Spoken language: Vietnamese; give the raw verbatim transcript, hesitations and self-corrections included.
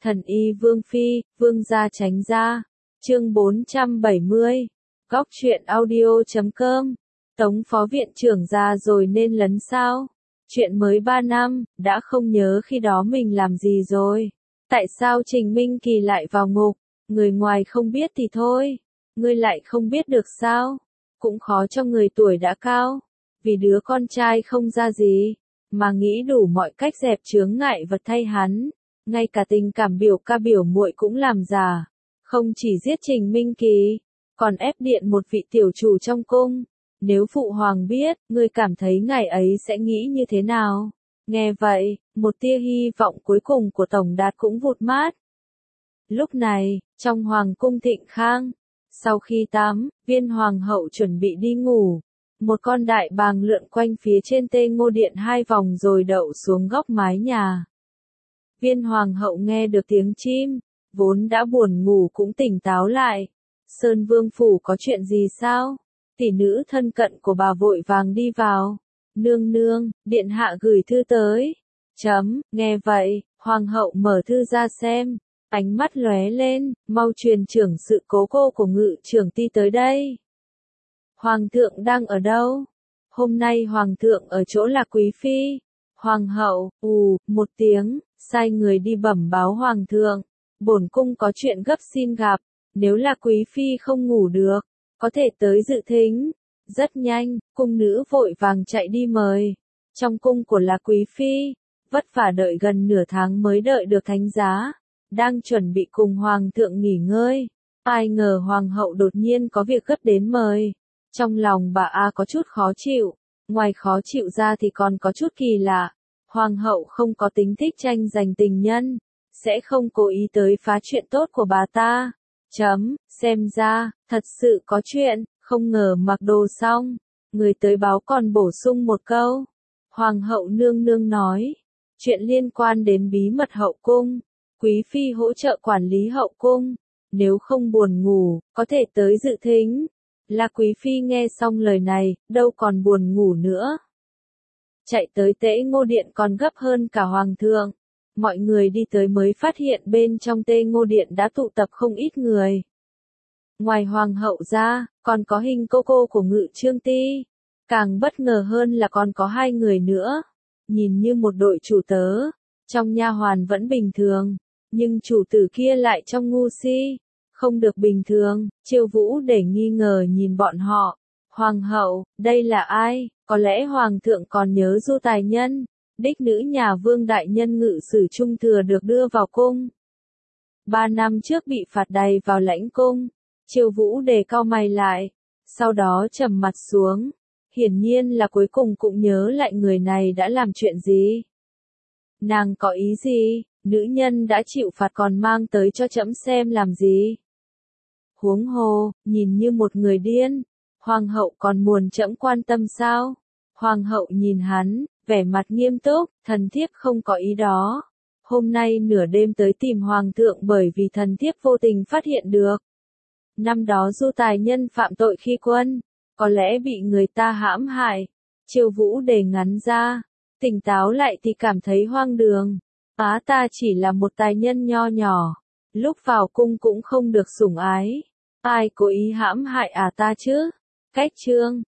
Thần y Vương Phi, Vương gia tránh ra. Chương bốn trăm bảy mươi. Góc truyện audio chấm com. Tống phó viện trưởng ra rồi nên lấn sao? Chuyện mới ba năm, đã không nhớ khi đó mình làm gì rồi. Tại sao Trình Minh Kỳ lại vào ngục? Người ngoài không biết thì thôi. Ngươi lại không biết được sao? Cũng khó cho người tuổi đã cao. Vì đứa con trai không ra gì, mà nghĩ đủ mọi cách dẹp chướng ngại vật thay hắn. Ngay cả tình cảm biểu ca biểu muội cũng làm giả. Không chỉ giết Trình Minh Kỳ, còn ép điện một vị tiểu chủ trong cung. Nếu phụ hoàng biết, ngươi cảm thấy ngày ấy sẽ nghĩ như thế nào? Nghe vậy, một tia hy vọng cuối cùng của Tổng Đạt cũng vụt mát. Lúc này, trong hoàng cung Thịnh Khang, sau khi tắm, Viên hoàng hậu chuẩn bị đi ngủ. Một con đại bàng lượn quanh phía trên Tê Ngô Điện hai vòng rồi đậu xuống góc mái nhà. Viên hoàng hậu nghe được tiếng chim, vốn đã buồn ngủ cũng tỉnh táo lại. Sơn Vương phủ có chuyện gì sao? Tỷ nữ thân cận của bà vội vàng đi vào. Nương nương, điện hạ gửi thư tới. Chấm, nghe vậy, hoàng hậu mở thư ra xem. Ánh mắt lóe lên, mau truyền trưởng sự cố cô của ngự trưởng ty tới đây. Hoàng thượng đang ở đâu? Hôm nay hoàng thượng ở chỗ là quý phi. Hoàng hậu, ù, một tiếng, sai người đi bẩm báo hoàng thượng. Bổn cung có chuyện gấp xin gặp, nếu là quý phi không ngủ được, có thể tới dự thính. Rất nhanh, cung nữ vội vàng chạy đi mời. Trong cung của là quý phi, vất vả đợi gần nửa tháng mới đợi được thánh giá. Đang chuẩn bị cùng hoàng thượng nghỉ ngơi. Ai ngờ hoàng hậu đột nhiên có việc gấp đến mời. Trong lòng bà A có chút khó chịu, ngoài khó chịu ra thì còn có chút kỳ lạ. Hoàng hậu không có tính thích tranh giành tình nhân, sẽ không cố ý tới phá chuyện tốt của bà ta. Chấm, xem ra, thật sự có chuyện, không ngờ mặc đồ xong. Người tới báo còn bổ sung một câu. Hoàng hậu nương nương nói, chuyện liên quan đến bí mật hậu cung. Quý phi hỗ trợ quản lý hậu cung, nếu không buồn ngủ, có thể tới dự thính. Là quý phi nghe xong lời này, đâu còn buồn ngủ nữa. Chạy tới Tễ Ngô Điện còn gấp hơn cả hoàng thượng. Mọi người đi tới mới phát hiện bên trong Tê Ngô Điện đã tụ tập không ít người. Ngoài hoàng hậu ra, còn có hình cô cô của ngự trương ty. Càng bất ngờ hơn là còn có hai người nữa. Nhìn như một đội chủ tớ, trong nha hoàn vẫn bình thường. Nhưng chủ tử kia lại trong ngu si, không được bình thường. Chiêu Vũ để nghi ngờ nhìn bọn họ. Hoàng hậu, đây là ai? Có lẽ hoàng thượng còn nhớ Du Tài Nhân, đích nữ nhà Vương đại nhân ngự sử trung thừa được đưa vào cung. Ba năm trước bị phạt đày vào lãnh cung. Chiêu Vũ đề cau mày lại, sau đó trầm mặt xuống. Hiển nhiên là cuối cùng cũng nhớ lại người này đã làm chuyện gì. Nàng có ý gì? Nữ nhân đã chịu phạt còn mang tới cho trẫm xem làm gì? Huống hồ, nhìn như một người điên. Hoàng hậu còn muốn trẫm quan tâm sao? Hoàng hậu nhìn hắn, vẻ mặt nghiêm túc, thần thiếp không có ý đó. Hôm nay nửa đêm tới tìm hoàng thượng bởi vì thần thiếp vô tình phát hiện được. Năm đó Du Tài Nhân phạm tội khi quân, có lẽ bị người ta hãm hại. Chiêu Vũ đề ngắn ra, tỉnh táo lại thì cảm thấy hoang đường. Á ta chỉ là một tài nhân nho nhỏ, lúc vào cung cũng không được sủng ái. Ai cố ý hãm hại à ta chứ? Cách chương,